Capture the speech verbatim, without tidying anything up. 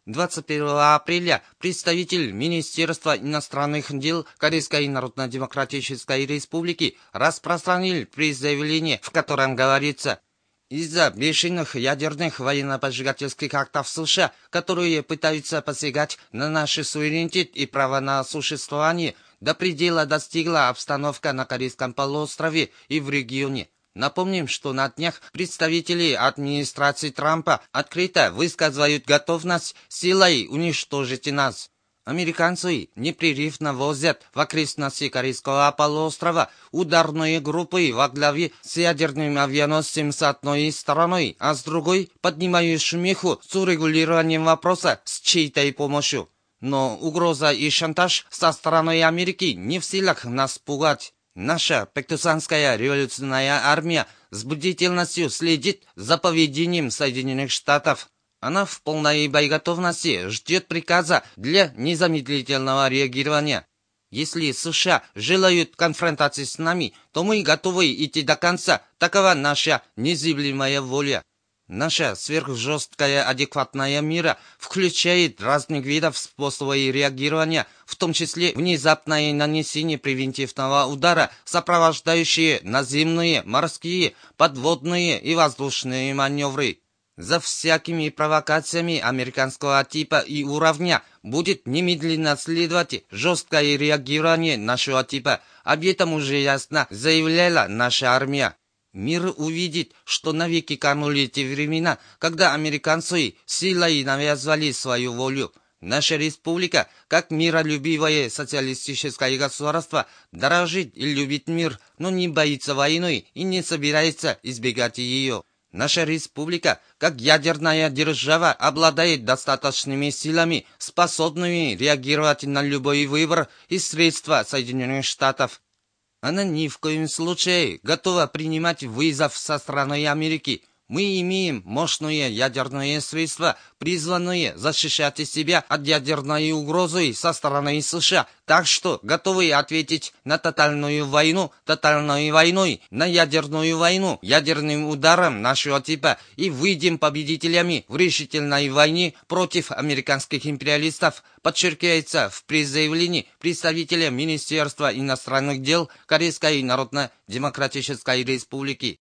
двадцать первого апреля представитель Министерства иностранных дел Корейской Народно-Демократической Республики распространил пресс-заявление, в котором говорится: из-за бешеных ядерных военно-поджигательских актов США, которые пытаются посягать на наш суверенитет и право на существование, до предела достигла обстановка на Корейском полуострове и в регионе. Напомним, что на днях представители администрации Трампа открыто высказывают готовность силой уничтожить нас. Американцы непрерывно возят в окрестности Корейского полуострова ударные группы во главе с ядерным авианосцем с одной стороны, а с другой поднимают шумиху с урегулированием вопроса с чьей-то помощью. Но угроза и шантаж со стороны Америки не в силах нас пугать. Наша Пэктусанская революционная армия с бдительностью следит за поведением Соединенных Штатов. Она в полной боеготовности ждет приказа для незамедлительного реагирования. Если США желают конфронтации с нами, то мы готовы идти до конца. Такова наша незыблемая воля. Наша сверхжесткая адекватная мера включает разных видов способов реагирования, в том числе внезапное нанесение превентивного удара, сопровождающие наземные, морские, подводные и воздушные маневры. За всякими провокациями американского типа и уровня будет немедленно следовать жесткое реагирование нашего типа. Об этом уже ясно заявляла наша армия. Мир увидит, что навеки канули те времена, когда американцы силой навязывали свою волю. Наша республика, как миролюбивое социалистическое государство, дорожит и любит мир, но не боится войны и не собирается избегать ее. Наша республика, как ядерная держава, обладает достаточными силами, способными реагировать на любой выбор и средства Соединенных Штатов. Она ни в коем случае готова принимать вызов со стороны Америки. Мы имеем мощные ядерные средства, призванные защищать себя от ядерной угрозы со стороны США, так что готовы ответить на тотальную войну тотальной войной, на ядерную войну ядерным ударом нашего типа и выйдем победителями в решительной войне против американских империалистов, подчеркивается в пресс-заявлении представителя Министерства иностранных дел Корейской Народно-Демократической Республики.